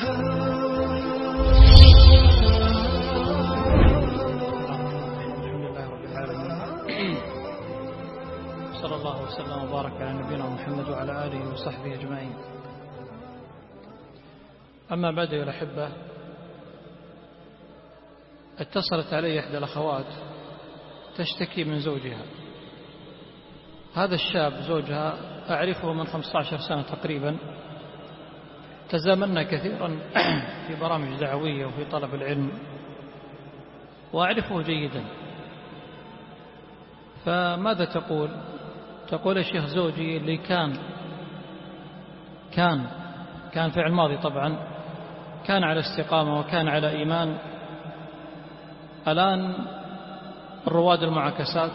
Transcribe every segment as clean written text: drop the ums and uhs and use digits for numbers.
لله رب العالمين، صلى الله وسلم وبارك على نبينا محمد وعلى آله وصحبه أجمعين. أما بعد يا الأحبة، اتصلت علي إحدى الأخوات تشتكي من زوجها. هذا الشاب زوجها أعرفه من 15 سنة تقريبا، تزاملنا كثيرا في برامج دعوية وفي طلب العلم وأعرفه جيدا. فماذا تقول؟ تقول: يا شيخ، زوجي اللي كان فعل ماضي طبعا، كان على استقامة وكان على إيمان، الآن الرواد المعاكسات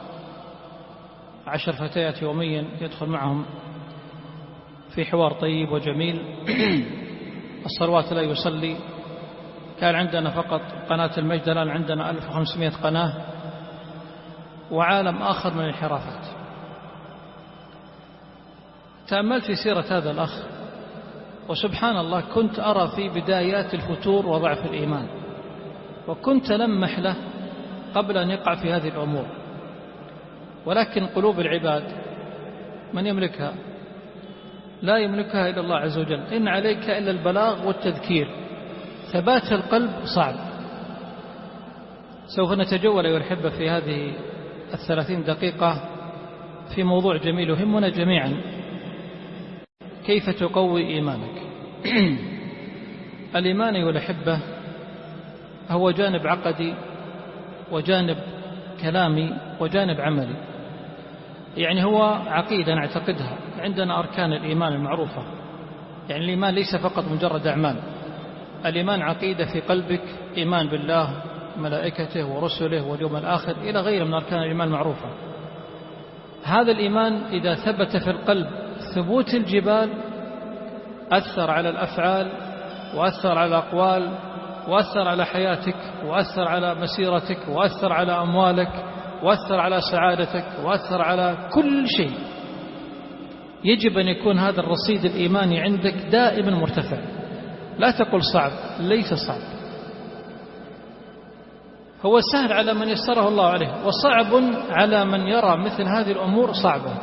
10 فتيات يوميا يدخل معهم في حوار طيب وجميل. الصلوات لا يصلي، كان عندنا فقط قناة المجد، الآن عندنا 1500 قناة، وعالم آخر من الانحرافات. تأملت في سيرة هذا الأخ، وسبحان الله كنت أرى في بدايات الفتور وضعف الإيمان، وكنت لمح له قبل أن يقع في هذه الأمور. ولكن قلوب العباد من يملكها؟ لا يملكها إلا الله عز وجل. إن عليك إلا البلاغ والتذكير، ثبات القلب صعب. سوف نتجول أيها الأحبة في هذه 30 دقيقة في موضوع جميل يهمنا جميعا: كيف تقوي إيمانك. الإيمان أيها الأحبة هو جانب عقدي وجانب كلامي وجانب عملي. يعني هو عقيدة نعتقدها، عندنا أركان الإيمان المعروفة. يعني الإيمان ليس فقط مجرد أعمال، الإيمان عقيدة في قلبك، إيمان بالله ملائكته ورسله واليوم الآخر إلى غيره من أركان الإيمان المعروفة. هذا الإيمان إذا ثبت في القلب ثبوت الجبال، أثر على الأفعال وأثر على الأقوال وأثر على حياتك وأثر على مسيرتك وأثر على أموالك وأثر على سعادتك وأثر على كل شيء. يجب أن يكون هذا الرصيد الإيماني عندك دائما مرتفع. لا تقل صعب، ليس صعب، هو سهل على من يسره الله عليه، وصعب على من يرى مثل هذه الأمور صعبة.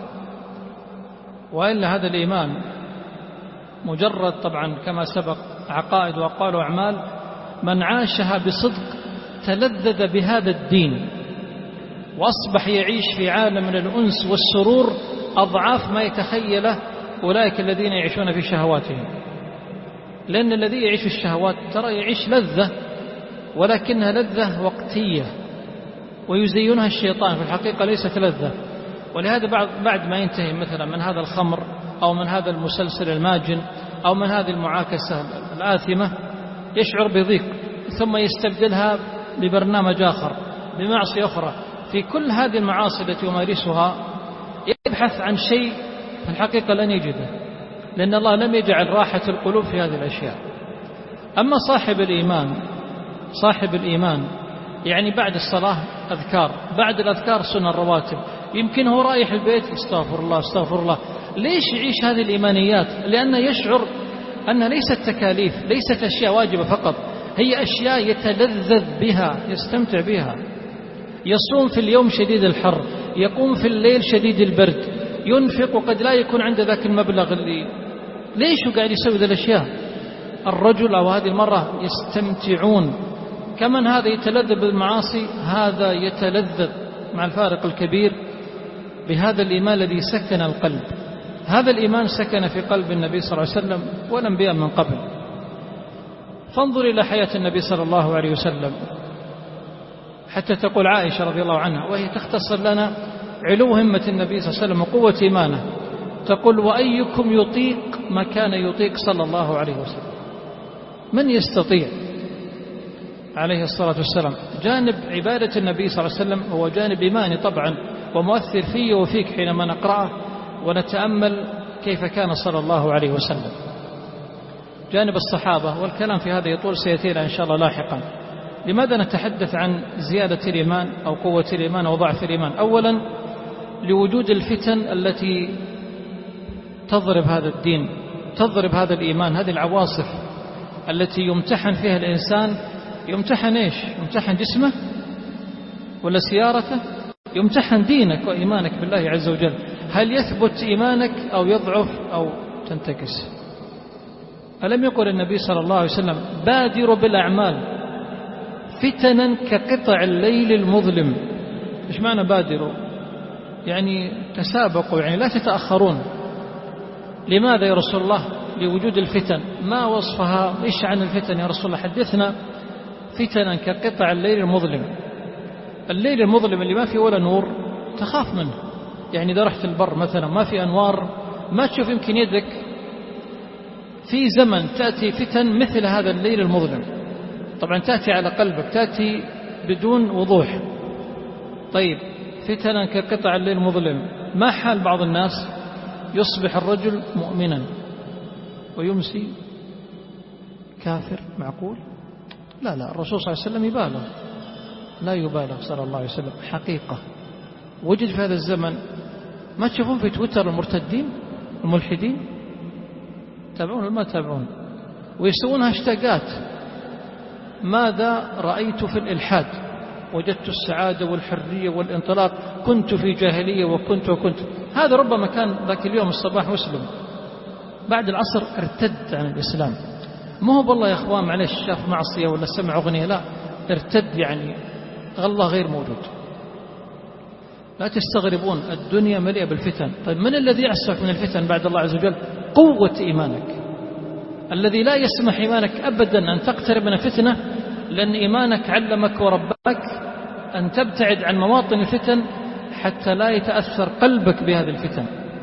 وإلا هذا الإيمان مجرد طبعا كما سبق عقائد وأقوال وأعمال. من عاشها بصدق تلذذ بهذا الدين وأصبح يعيش في عالم من الأنس والسرور أضعاف ما يتخيله أولئك الذين يعيشون في شهواتهم. لأن الذي يعيش في الشهوات ترى يعيش لذة، ولكنها لذة وقتية ويزينها الشيطان، في الحقيقة ليست لذة. ولهذا بعد ما ينتهي مثلا من هذا الخمر أو من هذا المسلسل الماجن أو من هذه المعاكسة الآثمة يشعر بضيق، ثم يستبدلها ببرنامج آخر، بمعصية أخرى. في كل هذه المعاصي التي يمارسها يبحث عن شيء في الحقيقة لن يجده، لأن الله لم يجعل راحة القلوب في هذه الأشياء. أما صاحب الإيمان يعني بعد الصلاة أذكار، بعد الأذكار سنن الرواتب، يمكن هو رايح البيت استغفر الله استغفر الله. ليش يعيش هذه الإيمانيات؟ لأنه يشعر أن ليست تكاليف، ليست أشياء واجبة فقط، هي أشياء يتلذذ بها، يستمتع بها. يصوم في اليوم شديد الحر، يقوم في الليل شديد البرد، ينفق وقد لا يكون عنده ذاك المبلغ اللي ليش قاعد يسوي ذي الأشياء. الرجل أو هذه المرة يستمتعون. كمن هذا يتلذذ بالمعاصي، هذا يتلذذ مع الفارق الكبير بهذا الإيمان الذي سكن القلب. هذا الإيمان سكن في قلب النبي صلى الله عليه وسلم والأنبياء من قبل. فانظر إلى حياة النبي صلى الله عليه وسلم، حتى تقول عائشة رضي الله عنها وهي تختصر لنا علو همة النبي صلى الله عليه وسلم وقوة إيمانه، تقول: وأيكم يطيق ما كان يطيق صلى الله عليه وسلم؟ من يستطيع عليه الصلاة والسلام؟ جانب عبادة النبي صلى الله عليه وسلم هو جانب إيماني طبعا ومؤثر في وفيك حينما نقرأه ونتأمل كيف كان صلى الله عليه وسلم. جانب الصحابة، والكلام في هذا يطول سيأتينا إن شاء الله لاحقا. لماذا نتحدث عن زيادة الإيمان أو قوة الإيمان أو ضعف الإيمان؟ أولا لوجود الفتن التي تضرب هذا الدين، تضرب هذا الإيمان، هذه العواصف التي يمتحن فيها الإنسان. يمتحن إيش؟ يمتحن جسمه ولا سيارته؟ يمتحن دينك وإيمانك بالله عز وجل، هل يثبت إيمانك أو يضعف أو تنتكس. ألم يقل النبي صلى الله عليه وسلم بادروا بالأعمال فتنا كقطع الليل المظلم. إيش معنى بادروا؟ يعني تسابقوا، يعني لا تتأخرون. لماذا يا رسول الله؟ لوجود الفتن. ما وصفها؟ إيش عن الفتن يا رسول الله؟ حدثنا. فتنا كقطع الليل المظلم. الليل المظلم اللي ما فيه ولا نور تخاف منه، يعني إذا رحت البر مثلا ما في أنوار ما تشوف يمكن يدك. في زمن تأتي فتن مثل هذا الليل المظلم، طبعا تأتي على قلبك، تأتي بدون وضوح. طيب فتنا كقطع الليل المظلم، ما حال بعض الناس؟ يصبح الرجل مؤمنا ويمسي كافر. معقول؟ لا لا، الرسول صلى الله عليه وسلم يبالغ، لا يبالغ صلى الله عليه وسلم، حقيقة وجد في هذا الزمن. ما تشوفون في تويتر المرتدين الملحدين؟ تابعون ولا ما تابعون؟ ويسوون هاشتاجات: ماذا رأيت في الإلحاد؟ وجدت السعادة والحرية والانطلاق، كنت في جاهلية وكنت. هذا ربما كان ذاك اليوم الصباح مسلم، بعد العصر ارتد عن الإسلام. ما هو بالله يا أخوان معلش شاف معصية ولا سمع أغنية، لا، ارتد، يعني الله غير موجود. لا تستغربون، الدنيا مليئة بالفتن. طيب من الذي يعصمك من الفتن بعد الله عز وجل؟ قوة إيمانك، الذي لا يسمح إيمانك أبدا أن تقترب من الفتنة، لأن إيمانك علمك وربك أن تبتعد عن مواطن الفتن حتى لا يتأثر قلبك بهذه الفتن.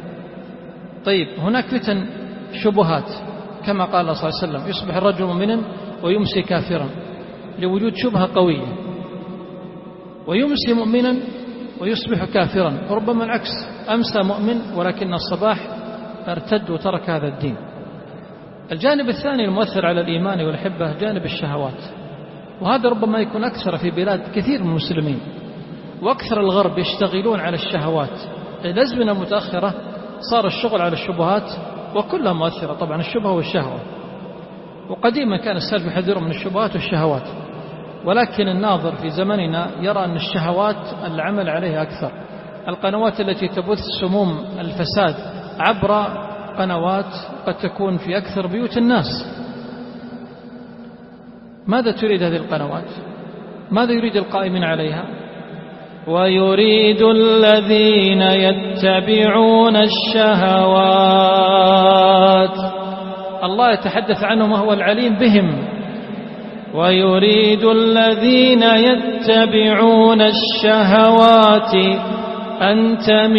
طيب هناك فتن شبهات، كما قال الله صلى الله عليه وسلم: يصبح الرجل مؤمنا ويمسي كافرا، لوجود شبهة قوية. ويمسي مؤمنا ويصبح كافرا، وربما العكس، أمسى مؤمن ولكن الصباح ارتد وترك هذا الدين. الجانب الثاني المؤثر على الإيمان والحبة جانب الشهوات، وهذا ربما يكون أكثر في بلاد كثير من المسلمين، وأكثر الغرب يشتغلون على الشهوات. الأزمنة المتأخرة صار الشغل على الشبهات، وكلها مؤثرة طبعا، الشبهة والشهوة. وقديما كان السلف يحذرون من الشبهات والشهوات، ولكن الناظر في زمننا يرى أن الشهوات العمل عليها أكثر. القنوات التي تبث سموم الفساد عبر قنوات قد تكون في أكثر بيوت الناس. ماذا تريد هذه القنوات؟ ماذا يريد القائمين عليها؟ ويريد الذين يتبعون الشهوات، الله يتحدث عنهم وهو العليم بهم. ويريد الذين يتبعون الشهوات أن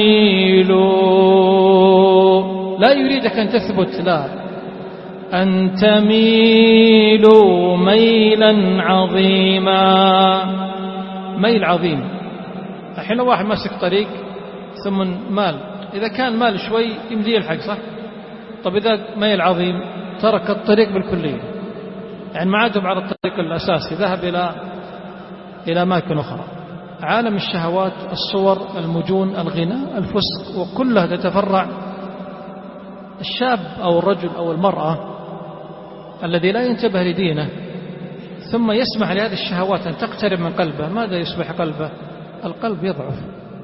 تميلوا، لا يريدك أن تثبت، لا، أن تميلوا ميلا عظيما. ميل عظيم. الحين لو واحد ماسك طريق ثم مال، إذا كان مال شوي يمدي يلحق، صح؟ طب إذا ميل عظيم ترك الطريق بالكلية، يعني ما عاد على الطريق الأساسي، ذهب إلى أماكن أخرى. عالم الشهوات، الصور، المجون، الغناء، الفسق، وكلها تتفرع. الشاب أو الرجل أو المرأة الذي لا ينتبه لدينه ثم يسمح لهذه الشهوات أن تقترب من قلبه، ماذا يصبح قلبه؟ القلب يضعف.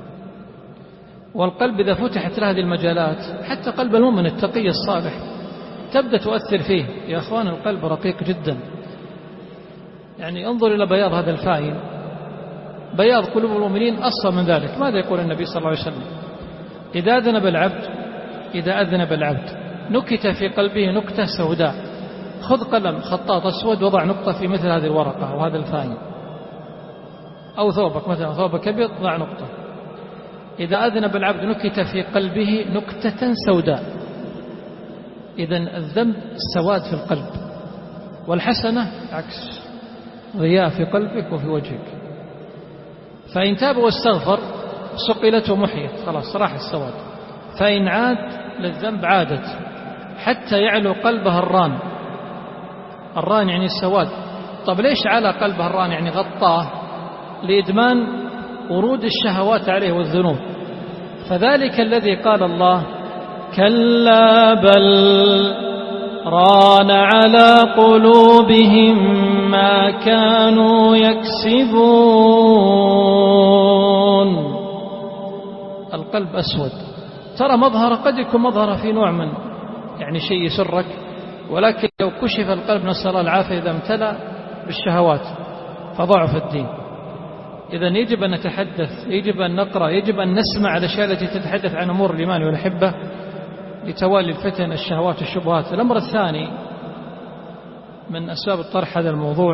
والقلب إذا فتحت له هذه المجالات، حتى قلب المؤمن التقي الصالح تبدأ تؤثر فيه. يا أخوان القلب رقيق جدا، يعني انظر إلى بياض هذا الفاين، بياض قلوب المؤمنين أصلا من ذلك. ماذا يقول النبي صلى الله عليه وسلم؟ إذا أذنب العبد نكت في قلبه نكتة سوداء، خذ قلم خطاط أسود وضع نقطة في مثل هذه الورقة وهذا الفاين، أو ثوبك مثلا، ثوبك أبيض، ضع نقطة. إذا أذنب العبد نكت في قلبه نكتة سوداء. إذن الذنب سواد في القلب، والحسنة عكس، ضياء في قلبك وفي وجهك. فإن تاب واستغفر صقلته محيت، خلاص راح السواد. فإن عاد للذنب عادت حتى يعلو قلبها الران. الران يعني السواد. طب ليش على قلبها الران؟ يعني غطاه، لإدمان ورود الشهوات عليه والذنوب. فذلك الذي قال الله: كلا بل ران على قلوبهم ما كانوا يكسبون. القلب أسود، ترى مظهر قد يكون مظهر في نوع من يعني شيء يسرك، ولكن لو كشف القلب نسأل الله العافية إذا امتلأ بالشهوات فضعف الدين. إذن يجب أن نتحدث، يجب أن نقرأ، يجب أن نسمع الأشياء التي تتحدث عن أمور الإيمان والأحبة لتوالي الفتن الشهوات والشبهات. الأمر الثاني من أسباب الطرح هذا الموضوع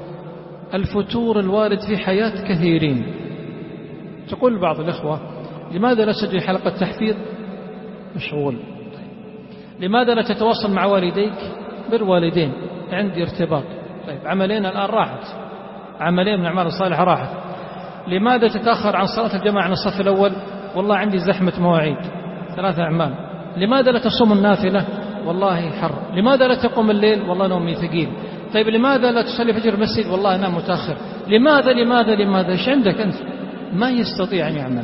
الفتور الوارد في حياة كثيرين. تقول بعض الإخوة لماذا لا تسجل حلقة تحفيظ؟ مشغول. لماذا لا تتواصل مع والديك؟ بالوالدين عندي ارتباط. طيب عملين الآن راحت، عملين من الأعمال الصالحة راحت. لماذا تتأخر عن صلاة الجماعة عن الصف الأول؟ والله عندي زحمة مواعيد. 3 أعمال. لماذا لا تصوم النافلة؟ والله حر. لماذا لا تقوم الليل؟ والله نومي ثقيل. طيب لماذا لا تصلي فجر المسجد؟ والله أنام متأخر. لماذا لماذا لماذا؟ إيش عندك أنت؟ ما يستطيع أن يعمل.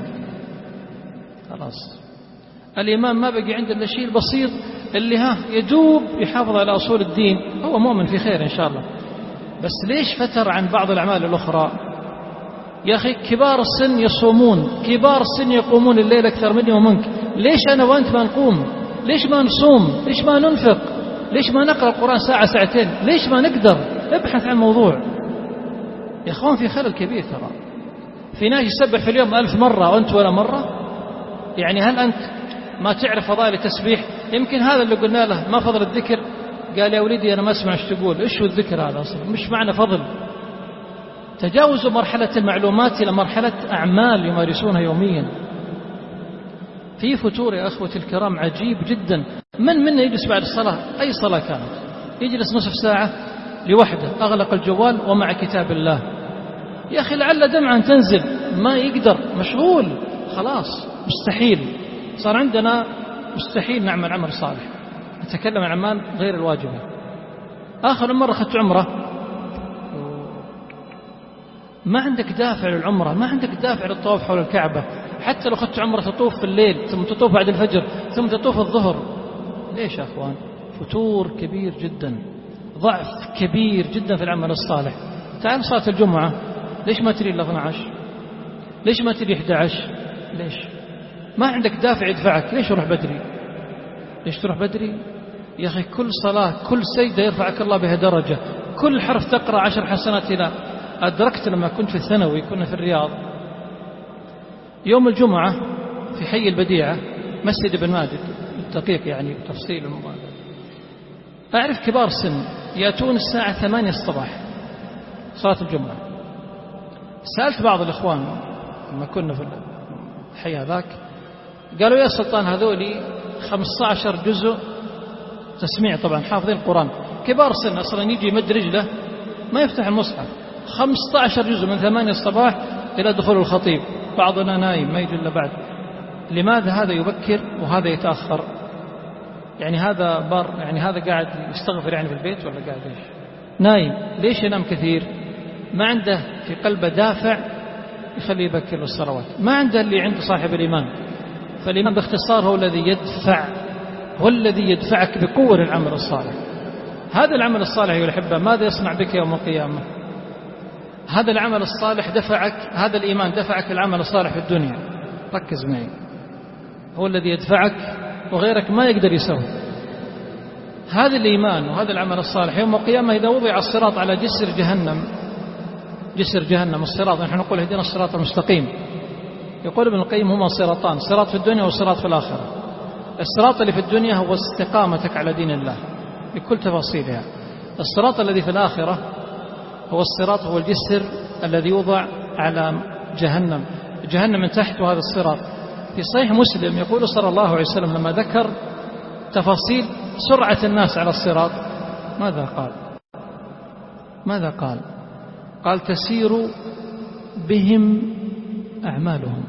خلاص الإمام ما بقي عنده إلا الشيء البسيط اللي يدوب يحافظ على أصول الدين. هو مؤمن في خير إن شاء الله، بس ليش فتر عن بعض الأعمال الأخرى؟ يا أخي كبار السن يصومون، كبار السن يقومون الليل أكثر مني ومنك. ليش أنا وأنت ما نقوم؟ ليش ما نصوم؟ ليش ما ننفق؟ ليش ما نقرأ القرآن ساعة ساعتين؟ ليش ما نقدر؟ ابحث عن موضوع يا أخوان. في خلل كبير ترى. في ناس يسبح في اليوم 1000 مرة وأنت ولا مرة. يعني هل أنت ما تعرف فضائل التسبيح؟ يمكن هذا اللي قلنا له ما فضل الذكر، قال يا ولدي أنا ما أسمع ايش تقول. إيش هو الذكر هذا أصلا؟ مش معنى فضل. تجاوزوا مرحلة المعلومات إلى مرحلة أعمال يمارسونها يوميا. في فتور يا أخوة الكرام عجيب جدا. من منا يجلس بعد الصلاة أي صلاة كانت يجلس نصف ساعة لوحده أغلق الجوال ومع كتاب الله؟ يا أخي لعل دمعا تنزل، ما يقدر، مشغول خلاص. مستحيل صار عندنا مستحيل نعمل عمل صالح. نتكلم عن أعمال غير الواجبة. آخر مرة أخذت عمرة ما عندك دافع للعمرة، ما عندك دافع للطواف حول الكعبة. حتى لو أخذت عمرة تطوف في الليل ثم تطوف بعد الفجر ثم تطوف الظهر. ليش يا أخوان؟ فتور كبير جدا، ضعف كبير جدا في العمل الصالح. تعال صلاة الجمعة ليش ما تري إلا 12؟ ليش ما تري 11؟ ليش ما عندك دافع يدفعك؟ ليش تروح بدري؟ ليش تروح بدري؟ يا أخي كل صلاة كل سجدة يرفعك الله بها درجة، كل حرف تقرأ 10 حسنات. إلى أدركت لما كنت في الثانوي كنا في الرياض يوم الجمعة في حي البديعة مسجد ابن ماجد بالدقيق يعني بتفصيل. أعرف كبار سن يأتون الساعة 8 الصباح صلاة الجمعة. سألت بعض الإخوان لما كنا في الحي هذاك قالوا يا سلطان هذولي 15 جزء تسميع، طبعا حافظين القرآن، كبار سن أصلا يجي يمد رجله ما يفتح المصحف. 15 جزء من 8 الصباح إلى دخول الخطيب، بعضنا نايم ما يجي إلا بعد. لماذا هذا يبكر وهذا يتأخر؟ يعني هذا بار، يعني هذا قاعد يستغفر يعني في البيت ولا قاعد ايش؟ نايم. ليش ينام كثير؟ ما عنده في قلبه دافع يخليه يبكر بالصلوات، ما عنده اللي عند صاحب الإيمان. فالإيمان باختصار هو الذي يدفع، هو الذي يدفعك بقوة العمل الصالح. هذا العمل الصالح يا الأحبة ماذا يصنع بك يوم القيامة؟ هذا العمل الصالح دفعك، هذا الإيمان دفعك العمل الصالح في الدنيا. ركز معي، هو الذي يدفعك وغيرك ما يقدر يسوي. هذا الإيمان وهذا العمل الصالح يوم القيامة إذا وضع الصراط على جسر جهنم، جسر جهنم الصراط، نحن نقول اهدنا الصراط المستقيم. يقول ابن القيم هما صراطان، صراط في الدنيا وصراط في الآخرة. الصراط اللي في الدنيا هو استقامتك على دين الله بكل تفاصيلها. الصراط الذي في الآخرة هو الصراط، هو الجسر الذي يوضع على جهنم، جهنم من تحت. وهذا الصراط في صحيح مسلم يقول صلى الله عليه وسلم لما ذكر تفاصيل سرعة الناس على الصراط ماذا قال؟ ماذا قال؟ قال تسير بهم أعمالهم،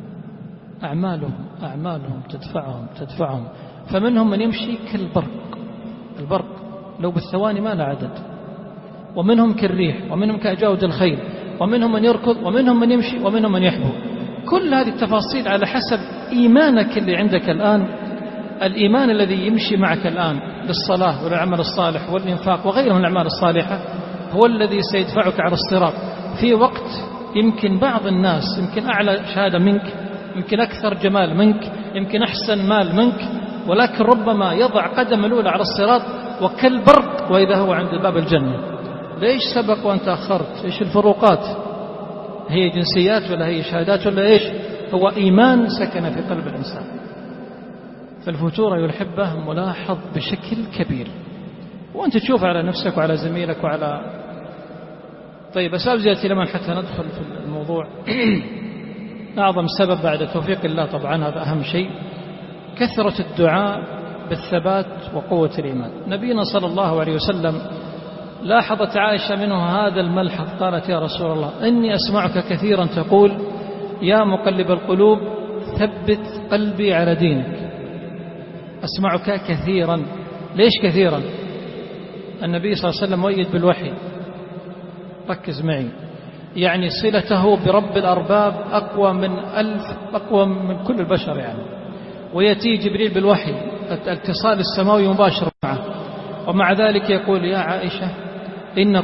أعمالهم أعمالهم تدفعهم. فمنهم من يمشي كالبرق، البرق لو بالثواني ما لا عدد، ومنهم كالريح، ومنهم كأجاود الخيل، ومنهم من يركض، ومنهم من يمشي، ومنهم من يحبو. كل هذه التفاصيل على حسب إيمانك اللي عندك الآن، الإيمان الذي يمشي معك الآن. للصلاة والعمل الصالح والإنفاق وغيره من الأعمال الصالحة هو الذي سيدفعك على الصراط في وقت يمكن بعض الناس يمكن أعلى شهادة منك، يمكن أكثر جمال منك، يمكن أحسن مال منك، ولكن ربما يضع قدم الأولى على الصراط وكالبرق وإذا هو عند باب الجنة. ليش سبق وأنت أخرت؟ إيش الفروقات؟ هي جنسيات ولا هي شهادات ولا إيش؟ هو إيمان سكن في قلب الإنسان. فالفتور يحبه ملاحظ بشكل كبير، وأنت تشوف على نفسك وعلى زميلك وعلى طيب. أسباب زيادة الإيمان حتى ندخل في الموضوع. أعظم سبب بعد توفيق الله طبعا هذا أهم شيء كثرة الدعاء بالثبات وقوة الإيمان. نبينا صلى الله عليه وسلم لاحظت عائشة منه هذا الملحظ، قالت يا رسول الله إني أسمعك كثيرا تقول يا مقلب القلوب ثبت قلبي على دينك. أسمعك كثيرا. ليش كثيرا؟ النبي صلى الله عليه وسلم مؤيد بالوحي، ركز معي، يعني صلته برب الأرباب أقوى من كل البشر يعني، ويأتي جبريل بالوحي، الاتصال السماوي مباشر معه، ومع ذلك يقول يا عائشة إن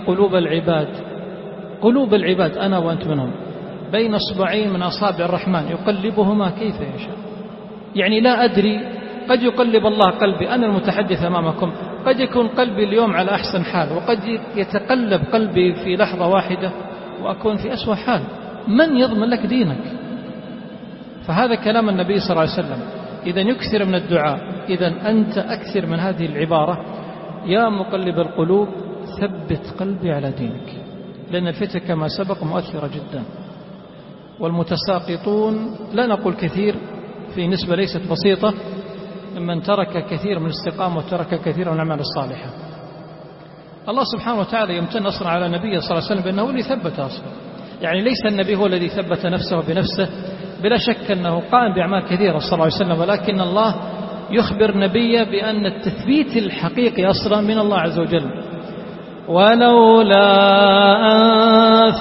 قلوب العباد أنا وأنت منهم بين أصبعين من أصابع الرحمن يقلبهما كيف يشاء. يعني لا أدري، قد يقلب الله قلبي أنا المتحدث أمامكم، قد يكون قلبي اليوم على أحسن حال، وقد يتقلب قلبي في لحظة واحدة وأكون في أسوأ حال. من يضمن لك دينك؟ فهذا كلام النبي صلى الله عليه وسلم. إذن يكثر من الدعاء. إذن أنت أكثر من هذه العبارة يا مقلب القلوب ثبت قلبي على دينك، لأن الفتنة كما سبق مؤثرة جدا. والمتساقطون لا نقول كثير، في نسبة ليست بسيطة ممن ترك كثير من الاستقامة وترك كثير من الأعمال الصالحة. الله سبحانه وتعالى يمتن أصلا على نبيه صلى الله عليه وسلم بأنه اللي ثبت أصلا، يعني ليس النبي هو الذي ثبت نفسه بنفسه، بلا شك أنه قام بأعمال كثيرة صلى الله عليه وسلم، ولكن الله يخبر نبيه بأن التثبيت الحقيقي أصلا من الله عز وجل. ولولا أن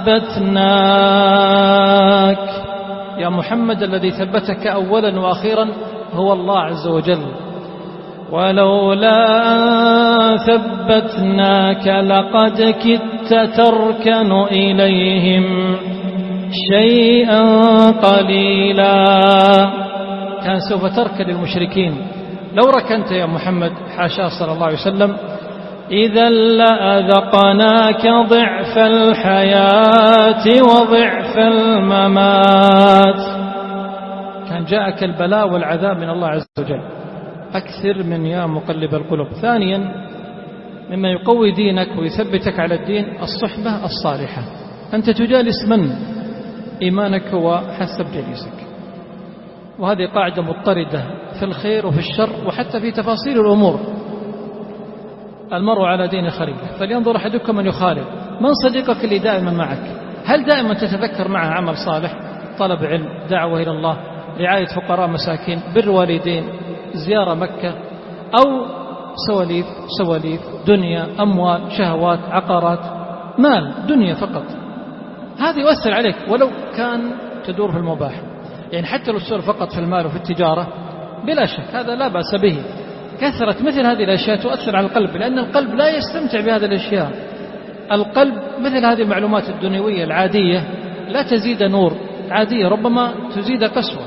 ثبتناك يا محمد، الذي ثبتك أولا وأخيرا هو الله عز وجل. ولولا أن ثبتناك لقد كدت تركن إليهم شيئا قليلا. كان سوف تركن للمشركين لو ركنت يا محمد، حاشا صلى الله عليه وسلم، إذا لأذقناك ضعف الحياة وضعف الممات. كان جاءك البلاء والعذاب من الله عز وجل. أكثر من يا مقلب القلوب. ثانيا مما يقوي دينك ويثبتك على الدين الصحبة الصالحة. أنت تجالس من؟ إيمانك هو حسب جليسك، وهذه قاعدة مضطردة في الخير وفي الشر وحتى في تفاصيل الأمور. المرء على دين خليله فلينظر أحدكم من يخالف. من صديقك اللي دائما معك؟ هل دائما تتذكر معه عمل صالح، طلب علم، دعوة إلى الله، رعاية فقراء مساكين، بر والدين، زيارة مكة، أو سواليف دنيا، أموال، شهوات، عقارات، مال، دنيا فقط؟ هذا يؤثر عليك ولو كان تدور في المباح، يعني حتى لو تدور فقط في المال وفي التجارة بلا شك هذا لا بأس به. كثرة مثل هذه الأشياء تؤثر على القلب، لأن القلب لا يستمتع بهذه الأشياء. القلب مثل هذه المعلومات الدنيوية العادية لا تزيد نور، عادية ربما تزيد قسوة.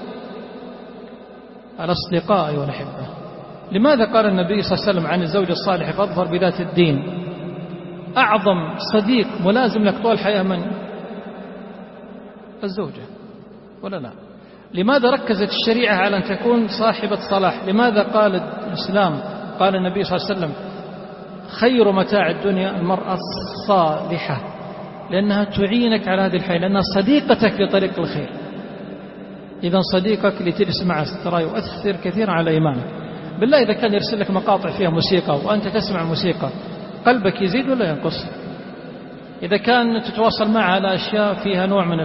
الأصدقاء أيها الأحبة، لماذا قال النبي صلى الله عليه وسلم عن الزوج الصالح فاظفر بذات الدين؟ أعظم صديق ملازم لك طول الحياة من؟ الزوجة، ولا لا؟ لماذا ركزت الشريعة على أن تكون صاحبة صلاح؟ لماذا قال الإسلام، قال النبي صلى الله عليه وسلم خير متاع الدنيا المرأة الصالحة؟ لأنها تعينك على هذه الحياة، لأنها صديقتك في طريق الخير. إذا صديقك اللي تجلس معه ترى يؤثر كثيرا على إيمانك. بالله إذا كان يرسل لك مقاطع فيها موسيقى وأنت تسمع الموسيقى، قلبك يزيد ولا ينقص؟ إذا كان تتواصل معه على أشياء فيها نوع من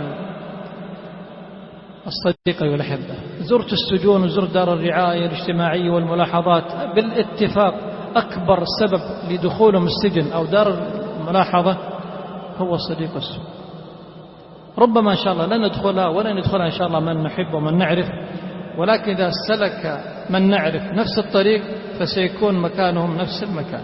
الصديقة والأحبة، زرت السجون وزرت دار الرعاية الاجتماعية والملاحظات، بالاتفاق أكبر سبب لدخولهم السجن أو دار الملاحظة هو صديق السوء. ربما إن شاء الله لا ندخلها ولا ندخلها إن شاء الله من نحب ومن نعرف، ولكن إذا سلك من نعرف نفس الطريق فسيكون مكانهم نفس المكان.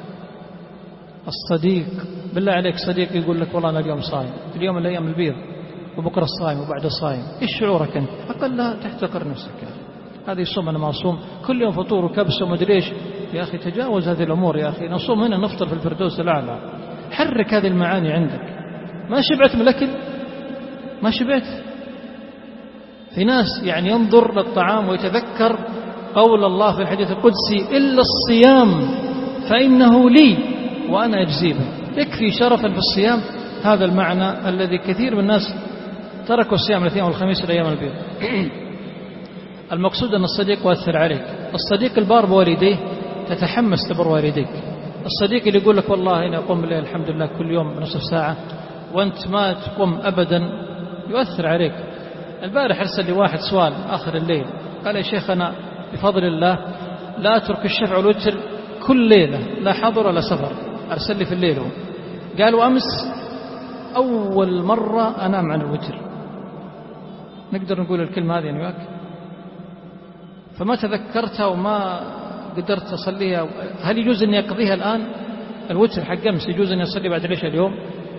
الصديق، بالله عليك صديق يقول لك والله أنا اليوم صايم، اليوم الأيام البيض، وبكرة الصايم وبعد الصايم، إيش شعورك أنت؟ أقل لا تحتقر نفسك هذا يصوم أنا ما أصوم، كل يوم فطور وكبسة ومدري إيش. يا أخي تجاوز هذه الأمور، يا أخي نصوم هنا نفطر في الفردوس الأعلى. حرك هذه المعاني عندك. ما شبعت من الأكل؟ ما شبعت؟ في ناس يعني ينظر للطعام ويتذكر قول الله في الحديث القدسي إلا الصيام فإنه لي وأنا أجزي به. يكفي شرفا في الصيام هذا المعنى الذي كثير من الناس تركوا الصيام الاثنين والخميس الأيام البيض. المقصود أن الصديق يؤثر عليك. الصديق البار بوالديه تتحمس تبر والديك. الصديق اللي يقول لك والله أنا أقوم بالليل الحمد لله كل يوم بنصف ساعة وأنت ما تقوم أبدا يؤثر عليك. البارح أرسل لي واحد سؤال آخر الليل، قال يا شيخ أنا بفضل الله لا أترك الشفع والوتر كل ليلة، لا حضر ولا سفر. أرسل لي في الليل هو. قال وأمس أول مرة أنام عن الوتر. نقدر نقول الكلمة هذه يعني وياك؟ فما تذكرتها وما قدرت أصليها. هل يجوز أن يقضيها الآن؟ الوتر حق أمس يجوز أن يصلي بعد العشاء اليوم؟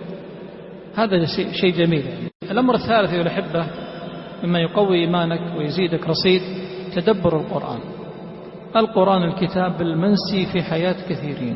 هذا شيء جميل. الأمر الثالث يا الأحبة مما يقوي إيمانك ويزيدك رصيد تدبر القرآن. القرآن الكتاب المنسي في حياة كثيرين،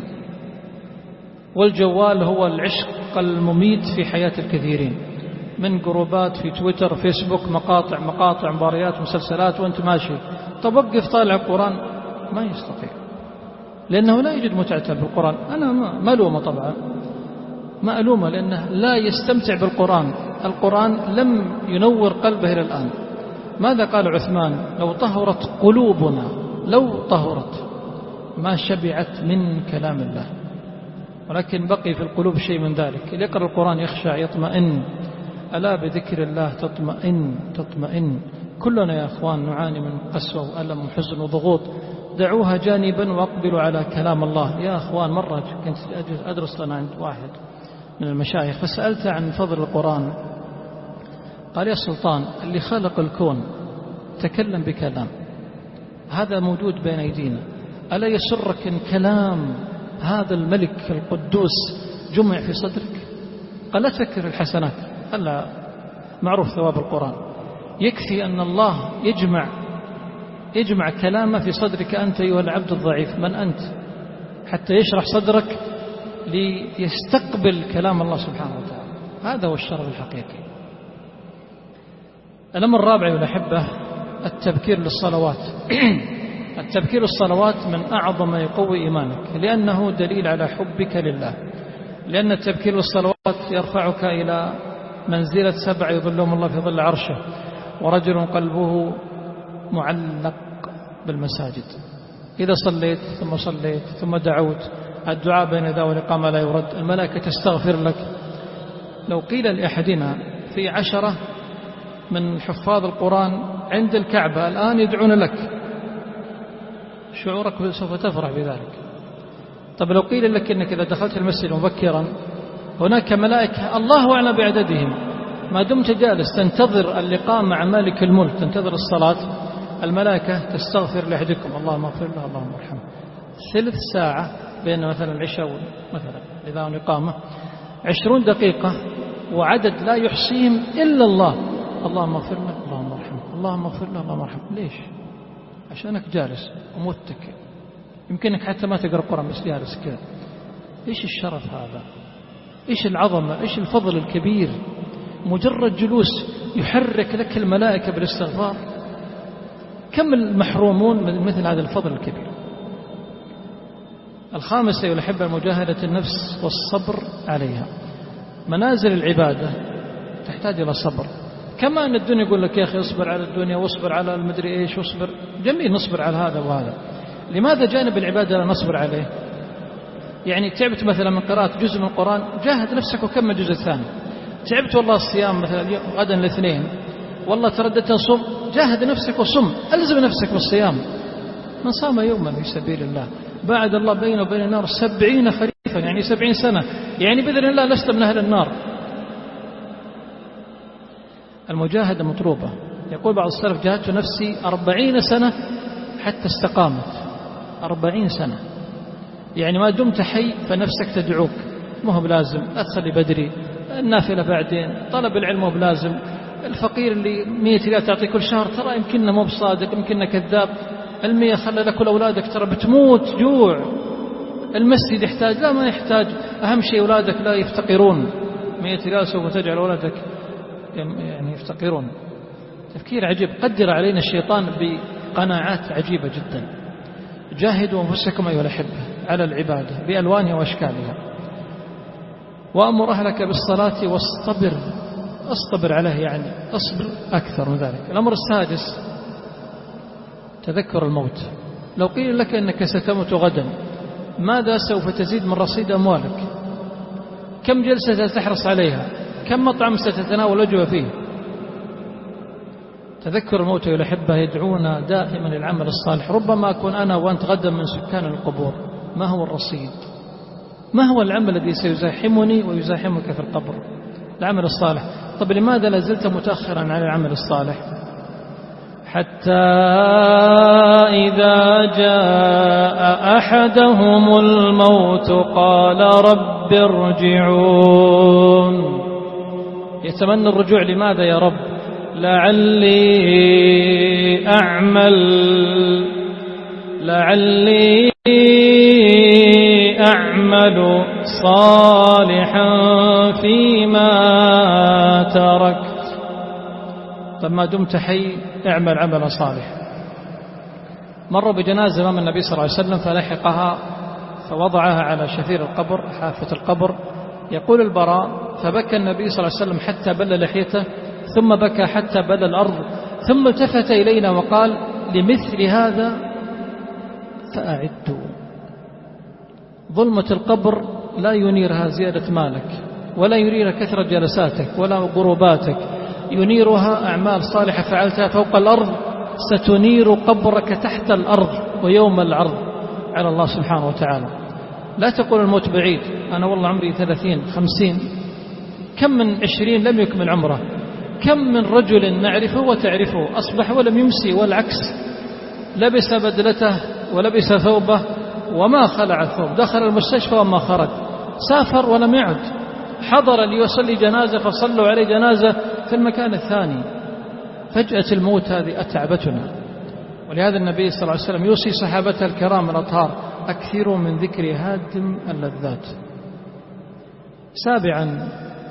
والجوال هو العشق المميت في حياة الكثيرين، من جروبات في تويتر فيسبوك، مقاطع مباريات مسلسلات وأنت ماشي. طب وقف طالع القرآن ما يستطيع، لأنه لا يجد متعة بالقرآن. أنا مألومة طبعا، مألومة لأنه لا يستمتع بالقرآن. القرآن لم ينور قلبه إلى الآن. ماذا قال عثمان؟ لو طهرت قلوبنا، لو طهرت ما شبعت من كلام الله، ولكن بقي في القلوب شيء من ذلك. اللي يقرأ القرآن يخشع يطمئن، ألا بذكر الله تطمئن. كلنا يا أخوان نعاني من قسوة وألم وحزن وضغوط، دعوها جانبا وأقبلوا على كلام الله. يا أخوان مرة كنت أدرس أنا عند واحد من المشايخ فسألته عن فضل القرآن، قال يا سلطان اللي خلق الكون تكلم بكلام، هذا موجود بين أيدينا، ألا يسرك إن كلام هذا الملك القدوس جمع في صدرك؟ قال لا تفكر الحسنات، ألا معروف ثواب القرآن. يكفي أن الله يجمع كلامه في صدرك أنت أيها العبد الضعيف، من أنت حتى يشرح صدرك ليستقبل كلام الله سبحانه وتعالى. هذا هو الشرف الحقيقي. الأمر الرابع يا الأحبة التبكير للصلوات. التبكير للصلوات من أعظم ما يقوي إيمانك، لأنه دليل على حبك لله. لأن التبكير للصلوات يرفعك إلى منزلة 7 يظلهم الله في ظل عرشه، ورجل قلبه معلق بالمساجد. إذا صليت ثم دعوت، الدعاء بين ذا والإقامة لا يرد، الملائكة تستغفر لك. لو قيل لأحدنا في 10 من حفاظ القرآن عند الكعبة الآن يدعون لك، شعورك سوف تفرح بذلك. طب لو قيل لك إنك إذا دخلت المسجد مبكرا هناك ملائكة الله أعلم بعددهم، ما دمت جالس تنتظر اللقاء مع مالك الملك، تنتظر الصلاة، الملائكة تستغفر لأحدكم اللهم اغفر له اللهم ارحمه. 3 ساعة بين مثلا العشاء مثلا إذا الإقامة 20 دقيقة، وعدد لا يحصيهم إلا الله، اللهم اغفر له اللهم ارحمه اللهم اغفر له اللهم ارحمه. ليش؟ عشانك جالس ومتكئ، يمكنك حتى ما تقرأ القرآن بس جالس كذا. إيش الشرف هذا؟ إيش العظمة؟ إيش الفضل الكبير؟ مجرد جلوس يحرك لك الملائكة بالاستغفار. كم المحرومون من مثل هذا الفضل الكبير. الخامسة أيها الأحبة مجاهدة النفس والصبر عليها. منازل العبادة تحتاج إلى صبر. كما أن الدنيا يقول لك يا أخي اصبر على الدنيا واصبر على المدري إيش واصبر، جميل نصبر على هذا وهذا، لماذا جانب العبادة لا نصبر عليه؟ يعني تعبت مثلا من قراءة جزء من القرآن، جاهد نفسك وكمل الجزء الثاني. تعبت والله الصيام مثلا غدا الاثنين، والله ترددت تصوم، جاهد نفسك وصم، ألزم نفسك بالصيام. من صام يوما في سبيل الله باعد الله بينه وبين النار 70 خريفا، يعني 70 سنة، يعني بإذن الله لست من أهل النار. المجاهدة مطلوبة، يقول بعض السلف جاهدت نفسي 40 سنة حتى استقامت. 40 سنة، يعني ما دمت حي فنفسك تدعوك، ما هو بلازم لا تصلي بدري، النافلة بعدين، طلب العلم مو بلازم، الفقير اللي 100 ريال تعطيه كل شهر ترى يمكننا مو بصادق، يمكننا كذاب، 100 خلى لك أولادك ترى بتموت جوع، المسجد يحتاج، لا ما يحتاج، أهم شيء أولادك لا يفتقرون، 100 ريال سوف تجعل أولادك يعني يفتقرون. تفكير عجيب. قدر علينا الشيطان بقناعات عجيبة جدا. جاهدوا أنفسكم أيها الأحبة على العبادة بألوانها وأشكالها، وأمر أهلك بالصلاة واصطبر عليه، يعني اصبر أكثر من ذلك. الأمر السادس تذكر الموت. لو قيل لك أنك ستموت غدا ماذا سوف تزيد من رصيد أموالك؟ كم جلسة ستحرص عليها؟ كم مطعم ستتناول وجبة فيه؟ تذكر الموت يا الأحبة يدعونا دائما للعمل الصالح. ربما أكون أنا وأنت غدا من سكان القبور. ما هو الرصيد؟ ما هو العمل الذي سيزاحمني ويزاحمك في القبر؟ العمل الصالح. طب لماذا لازلت متأخرا عن العمل الصالح؟ حتى إذا جاء أحدهم الموت قال رب ارجعون. يتمنى الرجوع. لماذا يا رب؟ لعلي أعمل صالحا فيما تركت. طب ما دمت حي اعمل عملا صالحا. مروا بجنازة أمام النبي صلى الله عليه وسلم فلحقها فوضعها على شفير القبر، حافة القبر. يقول البراء فبكى النبي صلى الله عليه وسلم حتى بل لحيته، ثم بكى حتى بل الأرض، ثم التفت إلينا وقال لمثل هذا فأعدوا. ظلمة القبر لا ينيرها زيادة مالك، ولا ينيرها كثرة جلساتك ولا غروباتك، ينيرها أعمال صالحة فعلتها فوق الأرض ستنير قبرك تحت الأرض ويوم العرض على الله سبحانه وتعالى. لا تقول الموت بعيد، أنا والله عمري 30 50. كم من 20 لم يكمل عمره، كم من رجل نعرفه وتعرفه أصبح ولم يمسي، والعكس لبس بدلته ولبس ثوبه وما خلع الثوب، دخل المستشفى وما خرج، سافر ولم يعد، حضر ليصلي جنازة فصلوا عليه جنازة في المكان الثاني. فجأة الموت هذه أتعبتنا. ولهذا النبي صلى الله عليه وسلم يوصي صحابته الكرام الأطهار أكثروا من ذكر هادم اللذات. سابعا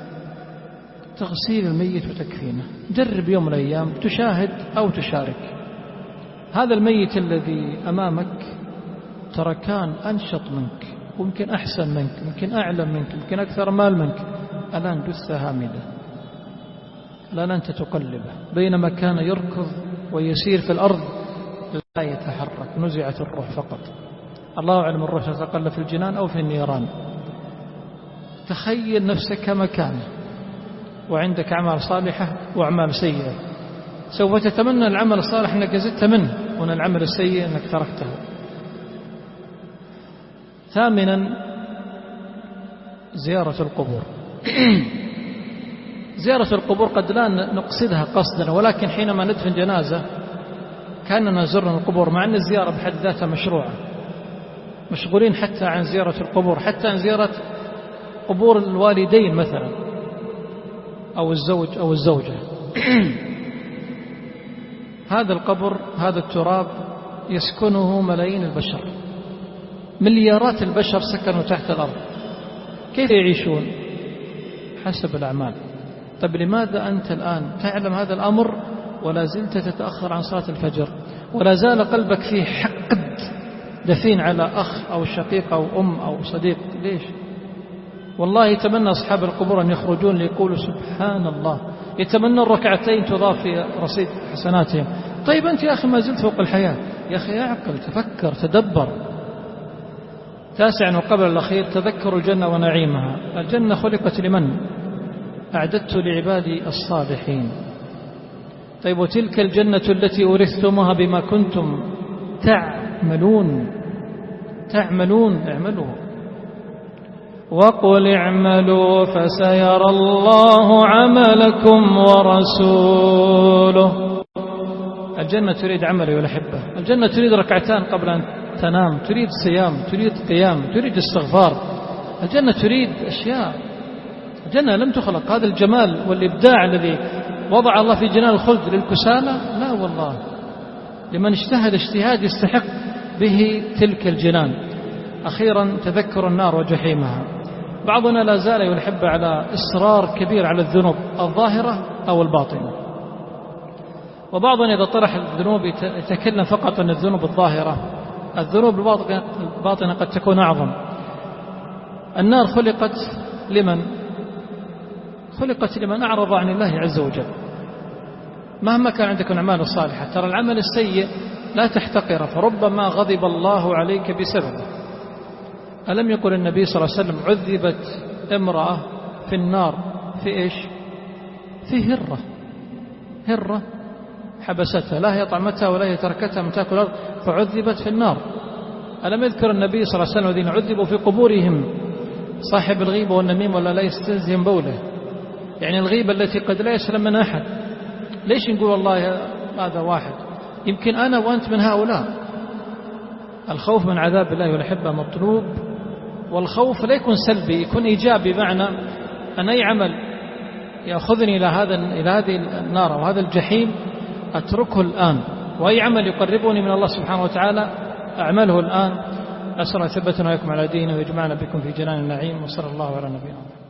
تغسيل الميت وتكفينه. جرب يوم من الأيام تشاهد أو تشارك. هذا الميت الذي أمامك ترى كان أنشط منك، ويمكن أحسن منك، يمكن أعلم منك، يمكن أكثر مال منك. الآن جثة هامدة، الآن أنت تقلبه، بينما كان يركض ويسير في الأرض لا يتحرك، نزعت الروح فقط. الله أعلم الروح تتقلب في الجنان أو في النيران. تخيل نفسك مكانه وعندك أعمال صالحة وأعمال سيئة، سوف تتمنى العمل الصالح أنك زدت منه، وأن العمل السيء أنك تركته. ثامنا زيارة القبور. زيارة القبور قد لا نقصدها قصدا، ولكن حينما ندفن جنازة كأننا زرنا القبور، مع أن الزيارة بحد ذاتها مشروعة. مشغولين حتى عن زيارة القبور، حتى عن زيارة قبور الوالدين مثلا، أو الزوج أو الزوجة. هذا القبر، هذا التراب يسكنه ملايين البشر، مليارات البشر سكنوا تحت الأرض. كيف يعيشون؟ حسب الأعمال. طيب لماذا أنت الآن تعلم هذا الأمر ولا زلت تتأخر عن صلاة الفجر، ولا زال قلبك فيه حقد دفين على أخ أو شقيق أو أم أو صديق؟ ليش؟ والله يتمنى أصحاب القبور أن يخرجون ليقولوا سبحان الله، يتمنى الركعتين تضاف في رصيد حسناتهم. طيب أنت يا أخي ما زلت فوق الحياة، يا أخي أعقل، تفكر، تدبر. تاسعا وقبل الأخير تذكر الجنة ونعيمها. الجنة خلقت لمن؟ أعددت لعبادي الصالحين. طيب وتلك الجنة التي أورثتموها بما كنتم تعملون. اعملوا. وقل اعملوا فسيرى الله عملكم ورسوله الجنة تريد عمل والأحبة. الجنة تريد ركعتان قبل أن تنام، تريد صيام، تريد قيام، تريد استغفار. الجنة تريد أشياء. الجنة لم تخلق هذا الجمال والإبداع الذي وضع الله في جنان الخلد للكسالى، لا والله، لمن اجتهد اجتهاد يستحق به تلك الجنان. أخيرا تذكر النار وجحيمها. بعضنا لا زال يحب على إصرار كبير على الذنوب الظاهرة أو الباطنة، وبعضنا إذا طرح الذنوب يتكلم فقط عن الذنوب الظاهرة. الذنوب الباطنة قد تكون أعظم. النار خلقت لمن؟ خلقت لمن أعرض عن الله عز وجل. مهما كان عندك أعمال صالحة، ترى العمل السيء لا تحتقره، فربما غضب الله عليك بسببه. ألم يقل النبي صلى الله عليه وسلم عذبت امرأة في النار في إيش؟ في هرة حبستها، لا هي طعمتها ولا هي تركتها من تأكل الأرض فعذبت في النار. ألم يذكر النبي صلى الله عليه وسلم الذين عذبوا في قبورهم صاحب الغيبة والنميم ولا لا يستلزم بوله، يعني الغيبة التي قد لا يسلم منها أحد. ليش نقول والله هذا واحد؟ يمكن أنا وأنت من هؤلاء. الخوف من عذاب الله والأحبة مطلوب، والخوف لا يكون سلبي، يكون إيجابي، بمعنى أن أي عمل يأخذني إلى هذه النار أو هذا الجحيم أتركه الآن، وأي عمل يقربني من الله سبحانه وتعالى أعمله الآن. أسأل الله يثبتنا ويكم على دينه ويجمعنا بكم في جنان النعيم، وصلى الله على نبينا.